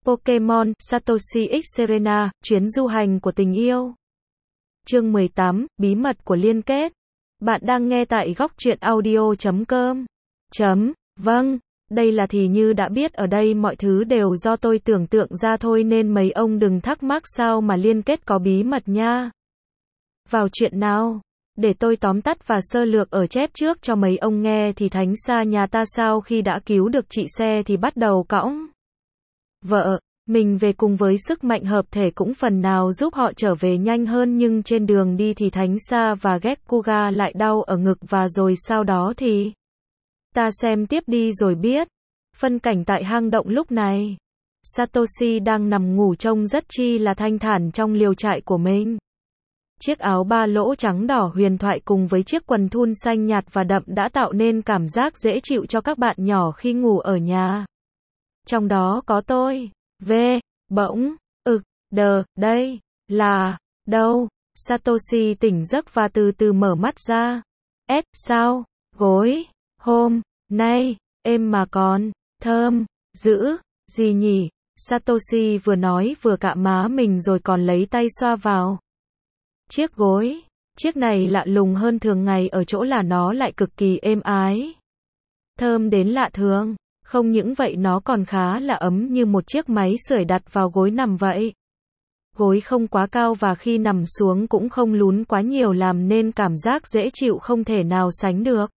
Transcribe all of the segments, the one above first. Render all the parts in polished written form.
Pokémon Satoshi X Serena, chuyến du hành của tình yêu. Chương 18, bí mật của liên kết. Bạn đang nghe tại góc truyện audio.com. Vâng, đây là thì như đã biết ở đây mọi thứ đều do tôi tưởng tượng ra thôi nên mấy ông đừng thắc mắc sao mà liên kết có bí mật nha. Vào chuyện nào? Để tôi tóm tắt và sơ lược ở chép trước cho mấy ông nghe thì thánh xa nhà ta sau khi đã cứu được chị xe thì bắt đầu cõng vợ mình về cùng với sức mạnh hợp thể cũng phần nào giúp họ trở về nhanh hơn, nhưng trên đường đi thì Thánh Sa và Gekuga lại đau ở ngực và rồi sau đó thì ta xem tiếp đi rồi biết. Phân cảnh tại hang động lúc này, Satoshi đang nằm ngủ trông rất chi là thanh thản trong liều trại của mình. Chiếc áo ba lỗ trắng đỏ huyền thoại cùng với chiếc quần thun xanh nhạt và đậm đã tạo nên cảm giác dễ chịu cho các bạn nhỏ khi ngủ ở nhà. Trong đó có tôi. Bỗng, đây, là, đâu? Satoshi tỉnh giấc và từ từ mở mắt ra. Sao? Gối, hôm nay, êm mà còn, thơm, dữ, gì nhỉ? Satoshi vừa nói vừa cạ má mình rồi còn lấy tay xoa vào chiếc gối. Chiếc này lạ lùng hơn thường ngày ở chỗ là nó lại cực kỳ êm ái. Thơm đến lạ thường. Không những vậy nó còn khá là ấm như một chiếc máy sưởi đặt vào gối nằm vậy. Gối không quá cao và khi nằm xuống cũng không lún quá nhiều làm nên cảm giác dễ chịu không thể nào sánh được.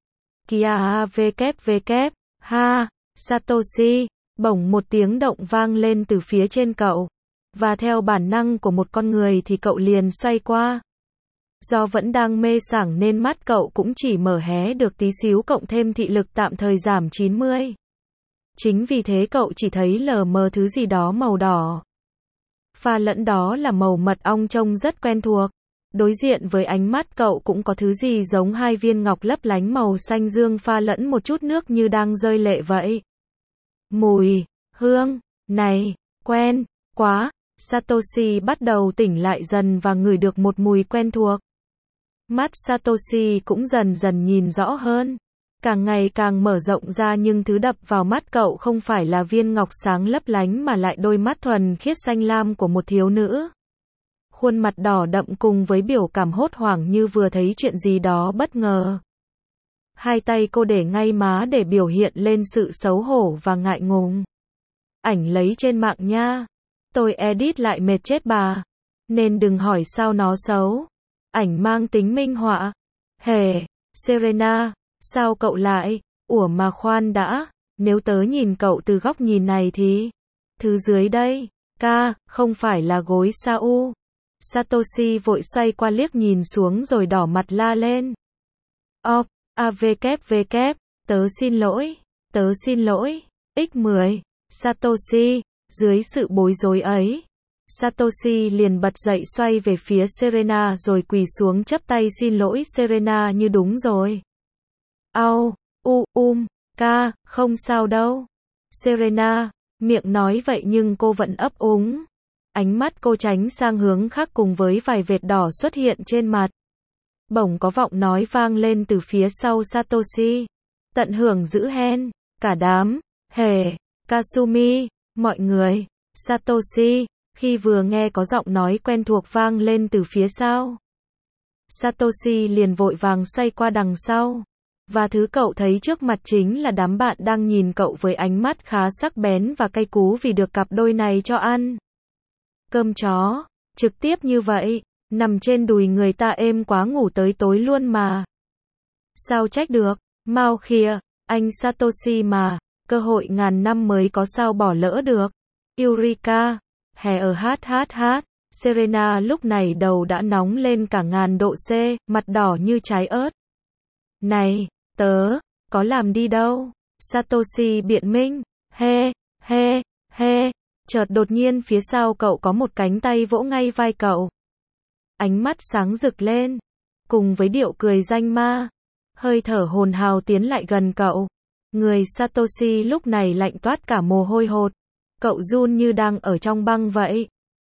Ha, Satoshi, bỗng một tiếng động vang lên từ phía trên cậu. Và theo bản năng của một con người thì cậu liền xoay qua. Do vẫn đang mê sảng nên mắt cậu cũng chỉ mở hé được tí xíu cộng thêm thị lực tạm thời giảm 90. Chính vì thế cậu chỉ thấy lờ mờ thứ gì đó màu đỏ. Pha lẫn đó là màu mật ong trông rất quen thuộc. Đối diện với ánh mắt cậu cũng có thứ gì giống hai viên ngọc lấp lánh màu xanh dương pha lẫn một chút nước như đang rơi lệ vậy. Mùi, hương, này, quen, quá. Satoshi bắt đầu tỉnh lại dần và ngửi được một mùi quen thuộc. Mắt Satoshi cũng dần dần nhìn rõ hơn. Càng ngày càng mở rộng ra nhưng thứ đập vào mắt cậu không phải là viên ngọc sáng lấp lánh mà lại đôi mắt thuần khiết xanh lam của một thiếu nữ. Khuôn mặt đỏ đậm cùng với biểu cảm hốt hoảng như vừa thấy chuyện gì đó bất ngờ. Hai tay cô để ngay má để biểu hiện lên sự xấu hổ và ngại ngùng. Ảnh lấy trên mạng nha. Tôi edit lại mệt chết bà. Nên đừng hỏi sao nó xấu. Ảnh mang tính minh họa. Serena. Sao cậu lại? Ủa mà khoan đã, nếu tớ nhìn cậu từ góc nhìn này thì thứ dưới đây, không phải là gối sao? Satoshi vội xoay qua liếc nhìn xuống rồi đỏ mặt la lên. Tớ xin lỗi, X10, Satoshi, dưới sự bối rối ấy. Satoshi liền bật dậy xoay về phía Serena rồi quỳ xuống chắp tay xin lỗi Serena như đúng rồi. Không sao đâu. Serena, miệng nói vậy nhưng cô vẫn ấp úng. Ánh mắt cô tránh sang hướng khác cùng với vài vệt đỏ xuất hiện trên mặt. Bỗng có giọng nói vang lên từ phía sau Satoshi. Tận hưởng giữ hen, cả đám, Kasumi, mọi người, Satoshi, khi vừa nghe có giọng nói quen thuộc vang lên từ phía sau. Satoshi liền vội vàng xoay qua đằng sau. Và thứ cậu thấy trước mặt chính là đám bạn đang nhìn cậu với ánh mắt khá sắc bén và cay cú vì được cặp đôi này cho ăn cơm chó, trực tiếp như vậy, nằm trên đùi người ta êm quá ngủ tới tối luôn mà. Sao trách được, mau khìa, anh Satoshi mà, cơ hội ngàn năm mới có sao bỏ lỡ được. Eureka, Serena lúc này đầu đã nóng lên cả ngàn độ C, mặt đỏ như trái ớt. Này, tớ, có làm đi đâu? Satoshi biện minh. Chợt đột nhiên phía sau cậu có một cánh tay vỗ ngay vai cậu. Ánh mắt sáng rực lên. Cùng với điệu cười danh ma. Hơi thở hồn hào tiến lại gần cậu. Người Satoshi lúc này lạnh toát cả mồ hôi hột. Cậu run như đang ở trong băng vậy.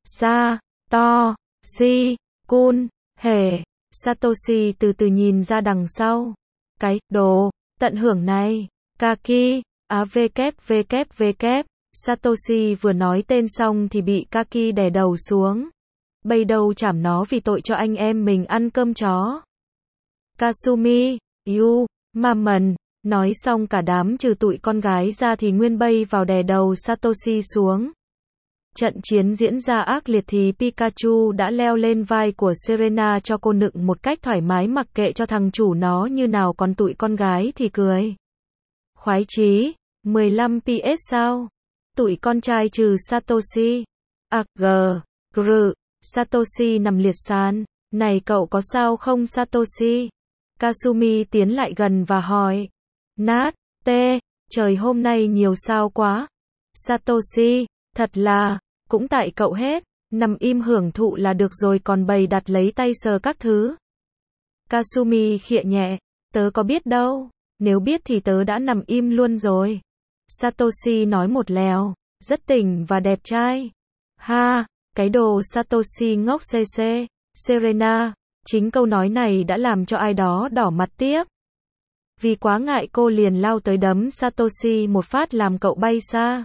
Satoshi từ từ nhìn ra đằng sau. Cái đồ tận hưởng này, Kaki, Satoshi vừa nói tên xong thì bị Kaki đè đầu xuống. Bây đâu chảm nó vì tội cho anh em mình ăn cơm chó. Kasumi, you, Mammon. Nói xong cả đám trừ tụi con gái ra thì nguyên bay vào đè đầu Satoshi xuống. Trận chiến diễn ra ác liệt thì Pikachu đã leo lên vai của Serena cho cô nựng một cách thoải mái mặc kệ cho thằng chủ nó như nào, còn tụi con gái thì cười. Khoái chí, 15 PS sao? Tụi con trai trừ Satoshi. Gr. Satoshi nằm liệt sàn. Này cậu có sao không Satoshi? Kasumi tiến lại gần và hỏi. Nát, trời hôm nay nhiều sao quá. Satoshi, thật là, cũng tại cậu hết, nằm im hưởng thụ là được rồi còn bày đặt lấy tay sờ các thứ. Kasumi khịa nhẹ, tớ có biết đâu, nếu biết thì tớ đã nằm im luôn rồi. Satoshi nói một lèo, rất tỉnh và đẹp trai. Ha, cái đồ Satoshi ngốc cc, Serena, chính câu nói này đã làm cho ai đó đỏ mặt tiếp. Vì quá ngại cô liền lao tới đấm Satoshi một phát làm cậu bay xa.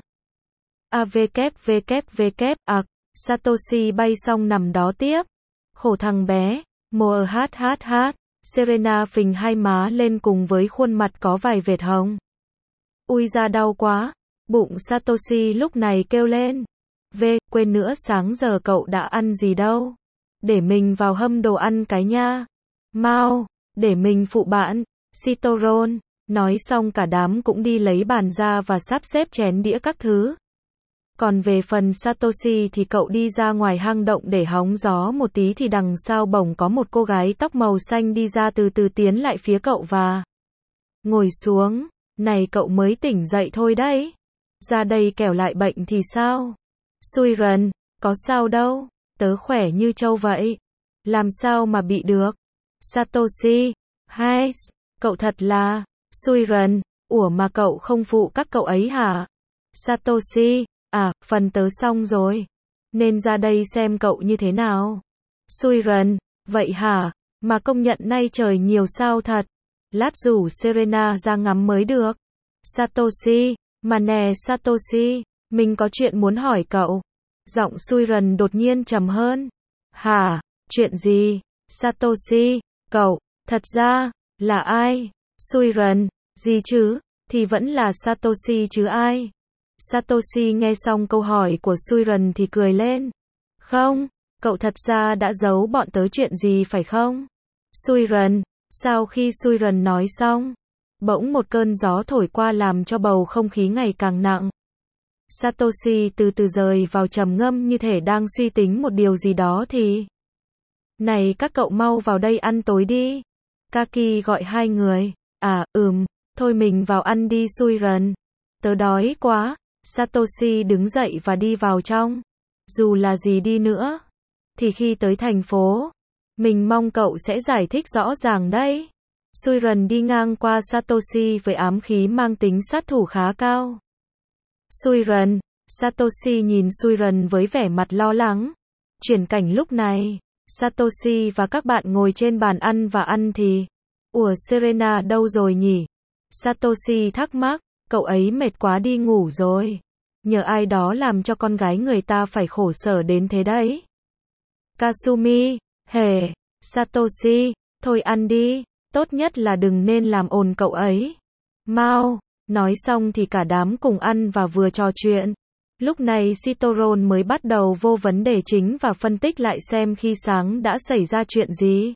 Satoshi bay xong nằm đó tiếp. Khổ thằng bé, Serena phình hai má lên cùng với khuôn mặt có vài vệt hồng. Ui da đau quá, bụng Satoshi lúc này kêu lên. Quên nữa sáng giờ cậu đã ăn gì đâu. Để mình vào hâm đồ ăn cái nha. Mau, để mình phụ bạn. Citron, nói xong cả đám cũng đi lấy bàn ra và sắp xếp chén đĩa các thứ. Còn về phần Satoshi thì cậu đi ra ngoài hang động để hóng gió một tí thì đằng sau bỗng có một cô gái tóc màu xanh đi ra từ từ tiến lại phía cậu và ngồi xuống. Này cậu mới tỉnh dậy thôi đấy. Ra đây kẻo lại bệnh thì sao? Suiren, có sao đâu, tớ khỏe như trâu vậy. Làm sao mà bị được? Satoshi, cậu thật là, Suiren, ủa mà cậu không phụ các cậu ấy hả? Satoshi, phần tớ xong rồi. Nên ra đây xem cậu như thế nào. Suiren, vậy hả? Mà công nhận nay trời nhiều sao thật. Lát rủ Serena ra ngắm mới được. Satoshi, mà nè Satoshi, mình có chuyện muốn hỏi cậu. Giọng Suiren đột nhiên trầm hơn. Hả? Chuyện gì? Satoshi, cậu, thật ra, là ai? Suiren, gì chứ? Thì vẫn là Satoshi chứ ai? Satoshi nghe xong câu hỏi của Suiren thì cười lên. Không, cậu thật ra đã giấu bọn tớ chuyện gì phải không? Suiren, sau khi Suiren nói xong, bỗng một cơn gió thổi qua làm cho bầu không khí ngày càng nặng. Satoshi từ từ rời vào trầm ngâm như thể đang suy tính một điều gì đó thì. Này các cậu mau vào đây ăn tối đi. Kaki gọi hai người. Thôi mình vào ăn đi Suiren. Tớ đói quá. Satoshi đứng dậy và đi vào trong. Dù là gì đi nữa, thì khi tới thành phố, mình mong cậu sẽ giải thích rõ ràng đấy. Suiren đi ngang qua Satoshi với ám khí mang tính sát thủ khá cao. Suiren, Satoshi nhìn Suiren với vẻ mặt lo lắng. Chuyển cảnh lúc này, Satoshi và các bạn ngồi trên bàn ăn và ăn thì. Ủa Serena đâu rồi nhỉ? Satoshi thắc mắc, cậu ấy mệt quá đi ngủ rồi. Nhờ ai đó làm cho con gái người ta phải khổ sở đến thế đấy. Kasumi, Satoshi, thôi ăn đi, tốt nhất là đừng nên làm ồn cậu ấy. Mau, nói xong thì cả đám cùng ăn và vừa trò chuyện. Lúc này Citron mới bắt đầu vô vấn đề chính và phân tích lại xem khi sáng đã xảy ra chuyện gì.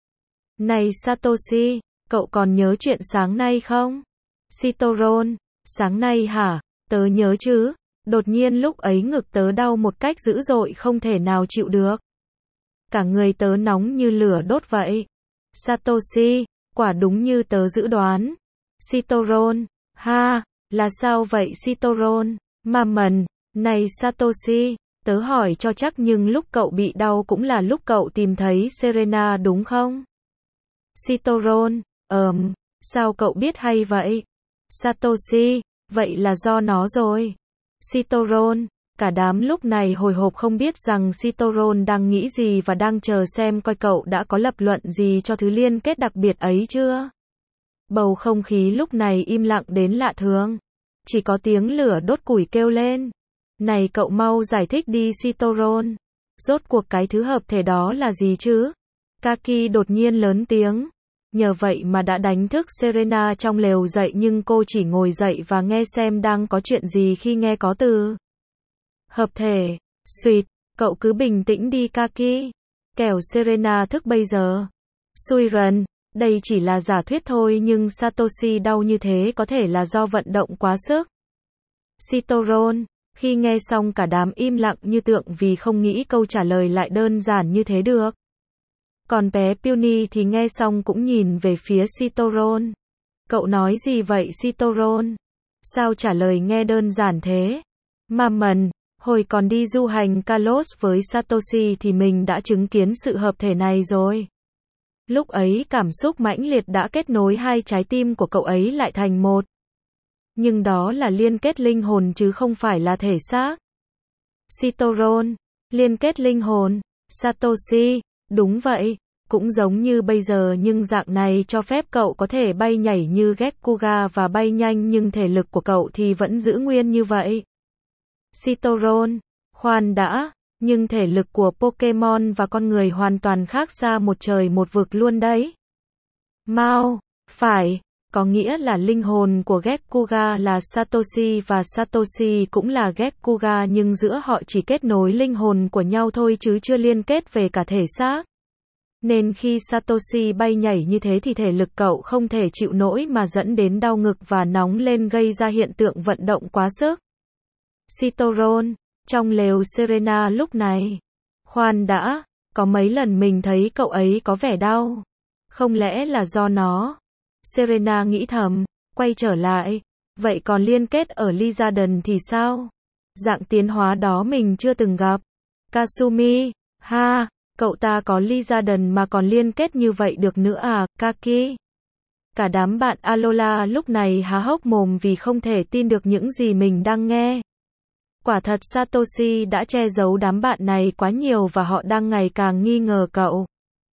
Này Satoshi, cậu còn nhớ chuyện sáng nay không? Citron, sáng nay hả? Tớ nhớ chứ. Đột nhiên lúc ấy ngực tớ đau một cách dữ dội không thể nào chịu được. Cả người tớ nóng như lửa đốt vậy. Satoshi, quả đúng như tớ dự đoán. Citron, là sao vậy Citron? Mammon, này Satoshi, tớ hỏi cho chắc nhưng lúc cậu bị đau cũng là lúc cậu tìm thấy Serena đúng không? Citron, sao cậu biết hay vậy? Satoshi, vậy là do nó rồi. Citron, cả đám lúc này hồi hộp không biết rằng Citron đang nghĩ gì và đang chờ xem coi cậu đã có lập luận gì cho thứ liên kết đặc biệt ấy chưa. Bầu không khí lúc này im lặng đến lạ thường. Chỉ có tiếng lửa đốt củi kêu lên. Này cậu mau giải thích đi Citron. Rốt cuộc cái thứ hợp thể đó là gì chứ? Kaki đột nhiên lớn tiếng. Nhờ vậy mà đã đánh thức Serena trong lều dậy nhưng cô chỉ ngồi dậy và nghe xem đang có chuyện gì khi nghe có từ hợp thể. Xuyệt, cậu cứ bình tĩnh đi Kaki. Kẻo Serena thức bây giờ. Suiren, đây chỉ là giả thuyết thôi nhưng Satoshi đau như thế có thể là do vận động quá sức. Citron, khi nghe xong cả đám im lặng như tượng vì không nghĩ câu trả lời lại đơn giản như thế được. Còn bé Peony thì nghe xong cũng nhìn về phía Citron. Cậu nói gì vậy Citron? Sao trả lời nghe đơn giản thế? Mammon, hồi còn đi du hành Kalos với Satoshi thì mình đã chứng kiến sự hợp thể này rồi. Lúc ấy cảm xúc mãnh liệt đã kết nối hai trái tim của cậu ấy lại thành một. Nhưng đó là liên kết linh hồn chứ không phải là thể xác. Citron, liên kết linh hồn. Satoshi, đúng vậy, cũng giống như bây giờ nhưng dạng này cho phép cậu có thể bay nhảy như Gekkuga và bay nhanh nhưng thể lực của cậu thì vẫn giữ nguyên như vậy. Citron, khoan đã, nhưng thể lực của Pokemon và con người hoàn toàn khác xa một trời một vực luôn đấy. Mao, phải, có nghĩa là linh hồn của Gekkuga là Satoshi và Satoshi cũng là Gekkuga nhưng giữa họ chỉ kết nối linh hồn của nhau thôi chứ chưa liên kết về cả thể xác. Nên khi Satoshi bay nhảy như thế thì thể lực cậu không thể chịu nổi mà dẫn đến đau ngực và nóng lên gây ra hiện tượng vận động quá sức. Citron, trong lều Serena lúc này. Khoan đã, có mấy lần mình thấy cậu ấy có vẻ đau. Không lẽ là do nó? Serena nghĩ thầm, quay trở lại. Vậy còn liên kết ở Lizardon thì sao? Dạng tiến hóa đó mình chưa từng gặp. Kasumi, ha, cậu ta có Lizardon mà còn liên kết như vậy được nữa à, Kaki? Cả đám bạn Alola lúc này há hốc mồm vì không thể tin được những gì mình đang nghe. Quả thật Satoshi đã che giấu đám bạn này quá nhiều và họ đang ngày càng nghi ngờ cậu.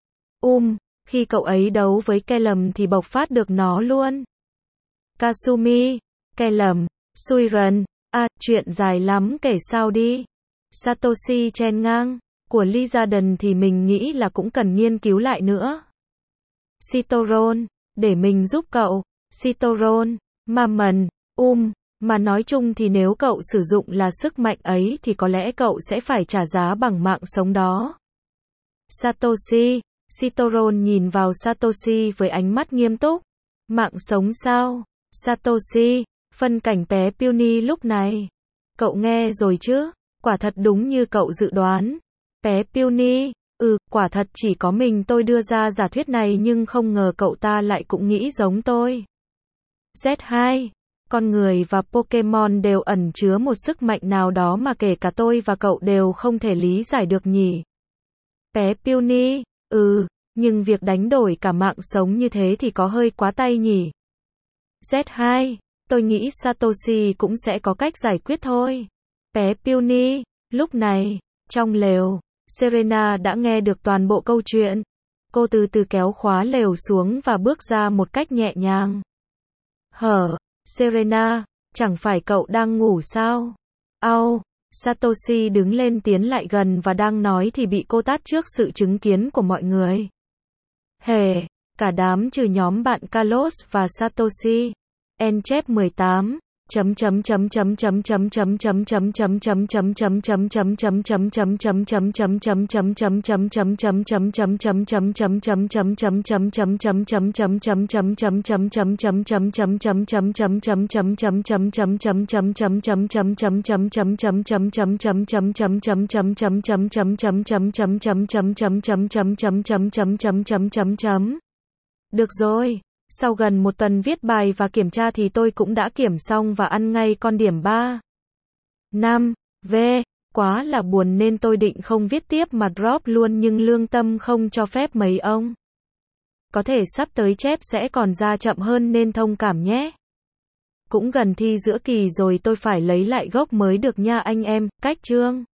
Khi cậu ấy đấu với Callum thì bộc phát được nó luôn. Kasumi, Callum, Suiren, chuyện dài lắm kể sao đi. Satoshi chen ngang, của Lizardon thì mình nghĩ là cũng cần nghiên cứu lại nữa. Citron, để mình giúp cậu. Citron, Mammon, mà nói chung thì nếu cậu sử dụng là sức mạnh ấy thì có lẽ cậu sẽ phải trả giá bằng mạng sống đó. Satoshi, Citron nhìn vào Satoshi với ánh mắt nghiêm túc. Mạng sống sao? Satoshi, phân cảnh bé Peony lúc này. Cậu nghe rồi chứ? Quả thật đúng như cậu dự đoán. Bé Peony, quả thật chỉ có mình tôi đưa ra giả thuyết này nhưng không ngờ cậu ta lại cũng nghĩ giống tôi. Z2, con người và Pokemon đều ẩn chứa một sức mạnh nào đó mà kể cả tôi và cậu đều không thể lý giải được nhỉ. Bé Peony, nhưng việc đánh đổi cả mạng sống như thế thì có hơi quá tay nhỉ. Z2, tôi nghĩ Satoshi cũng sẽ có cách giải quyết thôi. Bé Peony, lúc này, trong lều, Serena đã nghe được toàn bộ câu chuyện. Cô từ từ kéo khóa lều xuống và bước ra một cách nhẹ nhàng. Serena, chẳng phải cậu đang ngủ sao? Satoshi đứng lên tiến lại gần và đang nói thì bị cô tát trước sự chứng kiến của mọi người. Cả đám trừ nhóm bạn Kalos và Satoshi. Enchep 18 Được rồi, sau gần một tuần viết bài và kiểm tra thì tôi cũng đã kiểm xong và ăn ngay con điểm 3. 5. Quá là buồn nên tôi định không viết tiếp mà drop luôn nhưng lương tâm không cho phép mấy ông. Có thể sắp tới chép sẽ còn ra chậm hơn nên thông cảm nhé. Cũng gần thi giữa kỳ rồi tôi phải lấy lại gốc mới được nha anh em, cách chương.